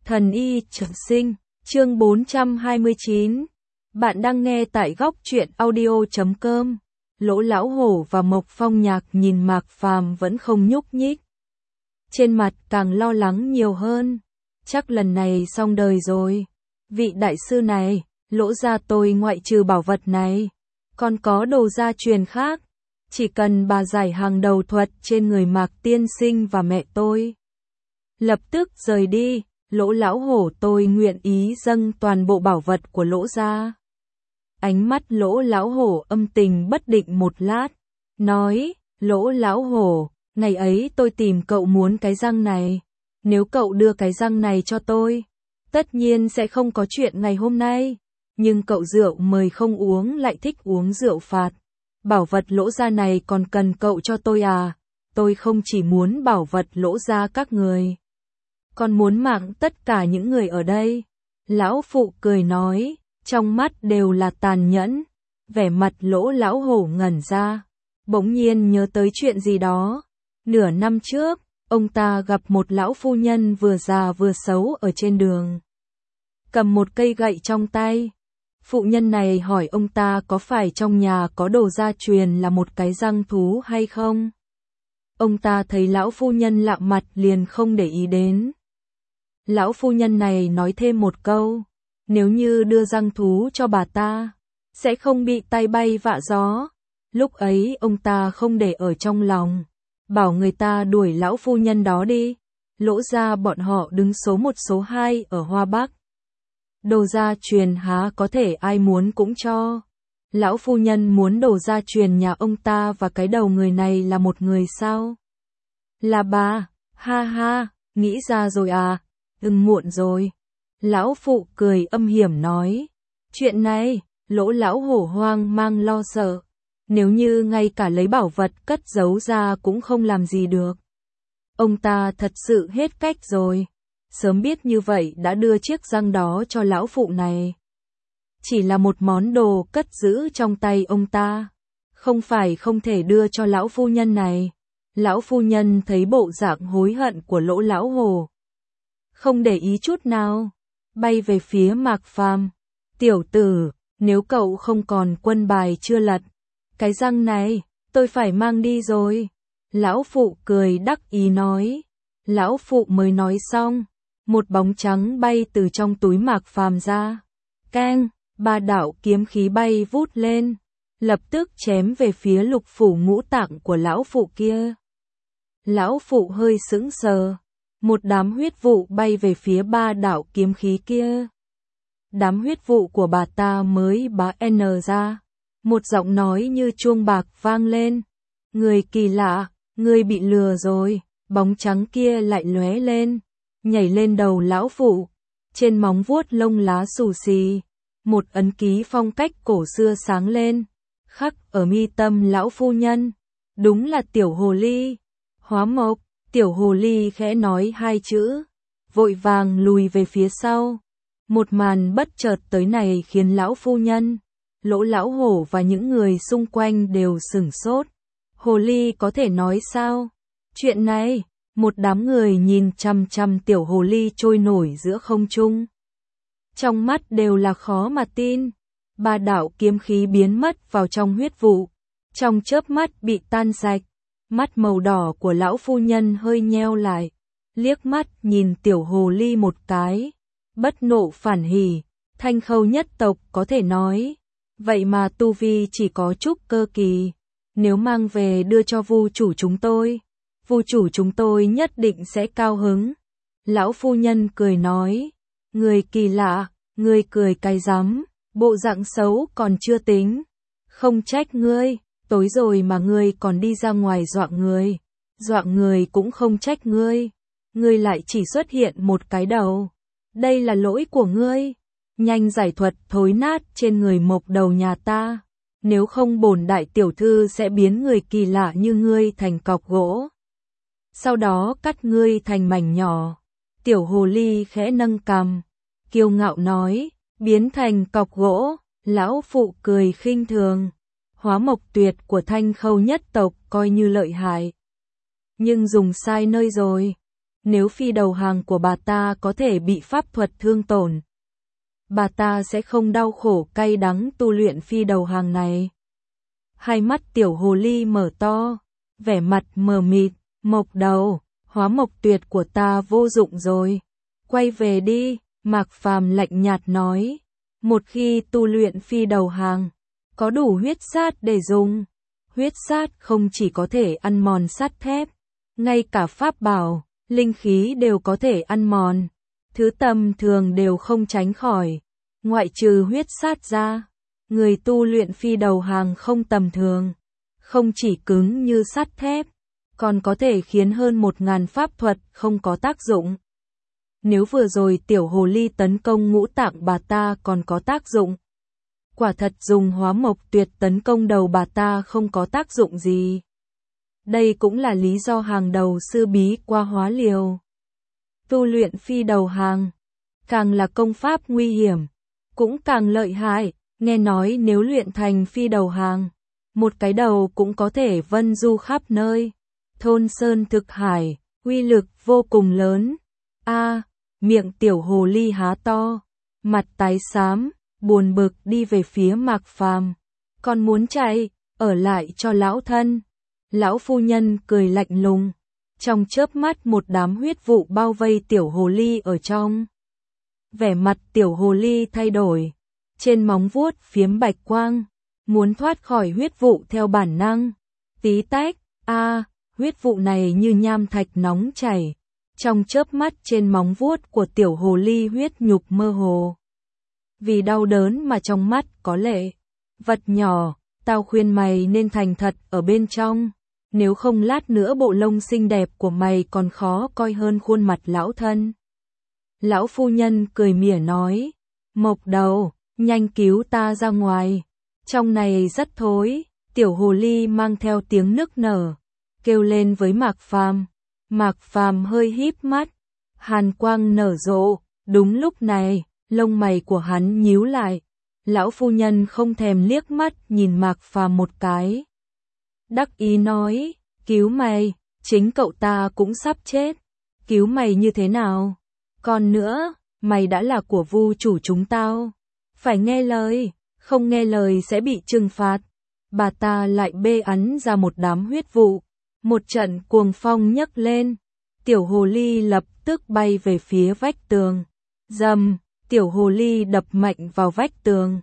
Thần y trường sinh, chương 429. Bạn đang nghe tại góc truyện audio.com. Lỗ Lão Hổ và Mộc Phong Nhạc nhìn Mạc Phàm vẫn không nhúc nhích. Trên mặt càng lo lắng nhiều hơn. Chắc lần này xong đời rồi. Vị đại sư này, Lỗ gia tôi ngoại trừ bảo vật này, còn có đồ gia truyền khác. Chỉ cần bà giải hàng đầu thuật trên người Mạc tiên sinh và mẹ tôi, lập tức rời đi. Lỗ Lão Hổ tôi nguyện ý dâng toàn bộ bảo vật của Lỗ gia. Ánh mắt Lỗ Lão Hổ âm tình bất định một lát, nói, Lỗ Lão Hổ, ngày ấy tôi tìm cậu muốn cái răng này. Nếu cậu đưa cái răng này cho tôi, tất nhiên sẽ không có chuyện ngày hôm nay. Nhưng cậu rượu mời không uống lại thích uống rượu phạt. Bảo vật Lỗ gia này còn cần cậu cho tôi à? Tôi không chỉ muốn bảo vật Lỗ gia các người, còn muốn mạng tất cả những người ở đây. Lão phụ cười nói, trong mắt đều là tàn nhẫn. Vẻ mặt Lỗ Lão Hổ ngẩn ra, bỗng nhiên nhớ tới chuyện gì đó. Nửa năm trước, ông ta gặp một lão phu nhân vừa già vừa xấu ở trên đường, cầm một cây gậy trong tay. Phụ nhân này hỏi ông ta có phải trong nhà có đồ gia truyền là một cái răng thú hay không. Ông ta thấy lão phu nhân lạ mặt liền không để ý đến. Lão phu nhân này nói thêm một câu, nếu như đưa răng thú cho bà ta, sẽ không bị tai bay vạ gió. Lúc ấy ông ta không để ở trong lòng, bảo người ta đuổi lão phu nhân đó đi. Lỗ gia bọn họ đứng số 1 số 2 ở Hoa Bắc. Đồ gia truyền há có thể ai muốn cũng cho. Lão phu nhân muốn đồ gia truyền nhà ông ta và cái đầu người này là một người sao? Là bà, ha ha, nghĩ ra rồi à? Muộn rồi. Lão phụ cười âm hiểm nói. Chuyện này, Lỗ Lão Hổ hoang mang lo sợ. Nếu như ngay cả lấy bảo vật cất giấu ra cũng không làm gì được. Ông ta thật sự hết cách rồi. Sớm biết như vậy đã đưa chiếc răng đó cho lão phụ này. Chỉ là một món đồ cất giữ trong tay ông ta, không phải không thể đưa cho lão phu nhân này. Lão phu nhân thấy bộ dạng hối hận của Lỗ Lão Hổ, không để ý chút nào, bay về phía Mạc Phàm. Tiểu tử, nếu cậu không còn quân bài chưa lật, cái răng này, tôi phải mang đi rồi. Lão phụ cười đắc ý nói. Lão phụ mới nói xong, một bóng trắng bay từ trong túi Mạc Phàm ra. Keng, 3 đạo kiếm khí bay vút lên, lập tức chém về phía lục phủ ngũ tạng của lão phụ kia. Lão phụ hơi sững sờ. Một đám huyết vụ bay về phía 3 đạo kiếm khí kia. Đám huyết vụ của bà ta mới bá n ra. Một giọng nói như chuông bạc vang lên. Người kỳ lạ, người bị lừa rồi. Bóng trắng kia lại lóe lên, nhảy lên đầu lão phụ. Trên móng vuốt lông lá xù xì, một ấn ký phong cách cổ xưa sáng lên, khắc ở mi tâm lão phu nhân. Đúng là tiểu hồ ly. Hóa Mộc. Tiểu hồ ly khẽ nói 2 chữ, vội vàng lùi về phía sau. Một màn bất chợt tới này khiến lão phu nhân, Lỗ Lão Hổ và những người xung quanh đều sửng sốt. Hồ ly có thể nói sao? Chuyện này, một đám người nhìn chằm chằm tiểu hồ ly trôi nổi giữa không trung. Trong mắt đều là khó mà tin. 3 đạo kiếm khí biến mất vào trong huyết vụ, trong chớp mắt bị tan sạch. Mắt màu đỏ của lão phu nhân hơi nheo lại, liếc mắt nhìn tiểu hồ ly một cái, bất nộ phản hỉ. Thanh Khâu nhất tộc có thể nói, vậy mà tu vi chỉ có trúc cơ kỳ. Nếu mang về đưa cho vu chủ chúng tôi nhất định sẽ cao hứng. Lão phu nhân cười nói, người kỳ lạ, người cười cái rắm, bộ dạng xấu còn chưa tính, không trách ngươi. Tối rồi mà ngươi còn đi ra ngoài dọa người cũng không trách ngươi. Ngươi lại chỉ xuất hiện một cái đầu. Đây là lỗi của ngươi. Nhanh giải thuật thối nát trên người Mộc đầu nhà ta. Nếu không bổn đại tiểu thư sẽ biến người kỳ lạ như ngươi thành cọc gỗ. Sau đó cắt ngươi thành mảnh nhỏ. Tiểu hồ ly khẽ nâng cằm, kiêu ngạo nói, biến thành cọc gỗ. Lão phụ cười khinh thường. Hóa Mộc tuyệt của Thanh Khâu nhất tộc coi như lợi hại, nhưng dùng sai nơi rồi. Nếu phi đầu hàng của bà ta có thể bị pháp thuật thương tổn, bà ta sẽ không đau khổ cay đắng tu luyện phi đầu hàng này. Hai mắt tiểu hồ ly mở to, vẻ mặt mờ mịt, Mộc Đầu, hóa mộc tuyệt của ta vô dụng rồi. Quay về đi, Mạc Phàm lạnh nhạt nói. Một khi tu luyện phi đầu hàng, có đủ huyết sát để dùng. Huyết sát không chỉ có thể ăn mòn sắt thép, ngay cả pháp bảo, linh khí đều có thể ăn mòn. Thứ tầm thường đều không tránh khỏi, ngoại trừ huyết sát ra. Người tu luyện phi đầu hàng không tầm thường, không chỉ cứng như sắt thép, còn có thể khiến hơn 1000 pháp thuật không có tác dụng. Nếu vừa rồi tiểu hồ ly tấn công ngũ tạng bà ta còn có tác dụng, quả thật dùng hóa mộc tuyệt tấn công đầu bà ta không có tác dụng gì. Đây cũng là lý do hàng đầu sư bí qua hóa liều. Tu luyện phi đầu hàng, càng là công pháp nguy hiểm, cũng càng lợi hại. Nghe nói nếu luyện thành phi đầu hàng, một cái đầu cũng có thể vân du khắp nơi. Thôn sơn thực hải, uy lực vô cùng lớn. Miệng tiểu hồ ly há to, mặt tái xám, buồn bực đi về phía Mạc Phàm. Còn muốn chạy, ở lại cho lão thân. Lão phu nhân cười lạnh lùng, trong chớp mắt một đám huyết vụ bao vây tiểu hồ ly ở trong. Vẻ mặt tiểu hồ ly thay đổi, trên móng vuốt phiếm bạch quang, muốn thoát khỏi huyết vụ theo bản năng. Tí tách, huyết vụ này như nham thạch nóng chảy. Trong chớp mắt trên móng vuốt của tiểu hồ ly huyết nhục mơ hồ. Vì đau đớn mà trong mắt có lệ. Vật nhỏ, tao khuyên mày nên thành thật ở bên trong. Nếu không lát nữa bộ lông xinh đẹp của mày còn khó coi hơn khuôn mặt lão thân. Lão phu nhân cười mỉa nói. Mộc Đầu, nhanh cứu ta ra ngoài. Trong này rất thối. Tiểu hồ ly mang theo tiếng nức nở, kêu lên với Mạc Phàm. Mạc Phàm hơi híp mắt, hàn quang nở rộ. Đúng lúc này, lông mày của hắn nhíu lại. Lão phu nhân không thèm liếc mắt nhìn Mạc Phàm một cái. Đắc ý nói, cứu mày, chính cậu ta cũng sắp chết. Cứu mày như thế nào? Còn nữa, mày đã là của vu chủ chúng tao. Phải nghe lời, không nghe lời sẽ bị trừng phạt. Bà ta lại bê ấn ra một đám huyết vụ. Một trận cuồng phong nhấc lên. Tiểu hồ ly lập tức bay về phía vách tường. Rầm, tiểu hồ ly đập mạnh vào vách tường.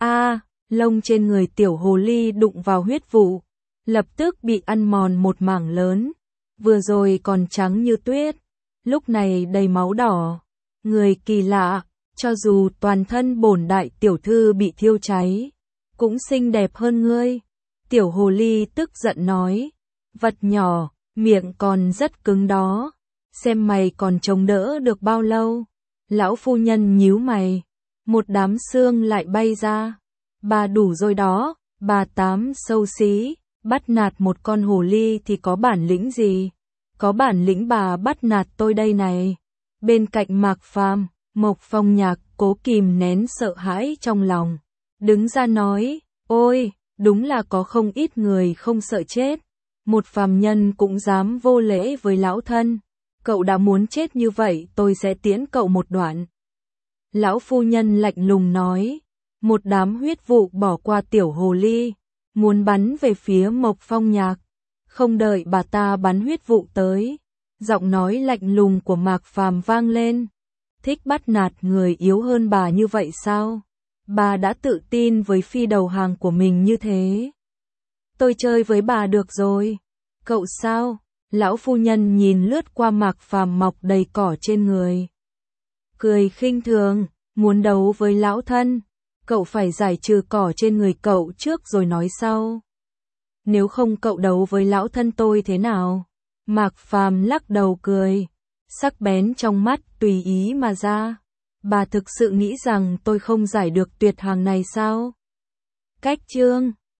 Lông trên người tiểu hồ ly đụng vào huyết vụ, lập tức bị ăn mòn một mảng lớn. Vừa rồi còn trắng như tuyết, lúc này đầy máu đỏ. Người kỳ lạ, cho dù toàn thân bổn đại tiểu thư bị thiêu cháy, cũng xinh đẹp hơn ngươi. Tiểu hồ ly tức giận nói, vật nhỏ, miệng còn rất cứng đó, xem mày còn chống đỡ được bao lâu. Lão phu nhân nhíu mày, một đám xương lại bay ra. Bà đủ rồi đó, bà tám xấu xí, bắt nạt một con hồ ly thì có bản lĩnh gì? Có bản lĩnh bà bắt nạt tôi đây này. Bên cạnh Mạc Phàm, Mộc Phong Nhạc cố kìm nén sợ hãi trong lòng, đứng ra nói, ôi, đúng là có không ít người không sợ chết. Một phàm nhân cũng dám vô lễ với lão thân. Cậu đã muốn chết như vậy tôi sẽ tiễn cậu một đoạn. Lão phu nhân lạnh lùng nói. Một đám huyết vụ bỏ qua tiểu hồ ly, muốn bắn về phía Mộc Phong Nhạc. Không đợi bà ta bắn huyết vụ tới, giọng nói lạnh lùng của Mạc Phàm vang lên. Thích bắt nạt người yếu hơn bà như vậy sao? Bà đã tự tin với phi đầu hàng của mình như thế. Tôi chơi với bà được rồi. Cậu sao? Lão phu nhân nhìn lướt qua Mạc Phàm mọc đầy cỏ trên người. Cười khinh thường, muốn đấu với lão thân. Cậu phải giải trừ cỏ trên người cậu trước rồi nói sau. Nếu không cậu đấu với lão thân tôi thế nào? Mạc Phàm lắc đầu cười, sắc bén trong mắt tùy ý mà ra. Bà thực sự nghĩ rằng tôi không giải được tuyệt hàng này sao? Cách chương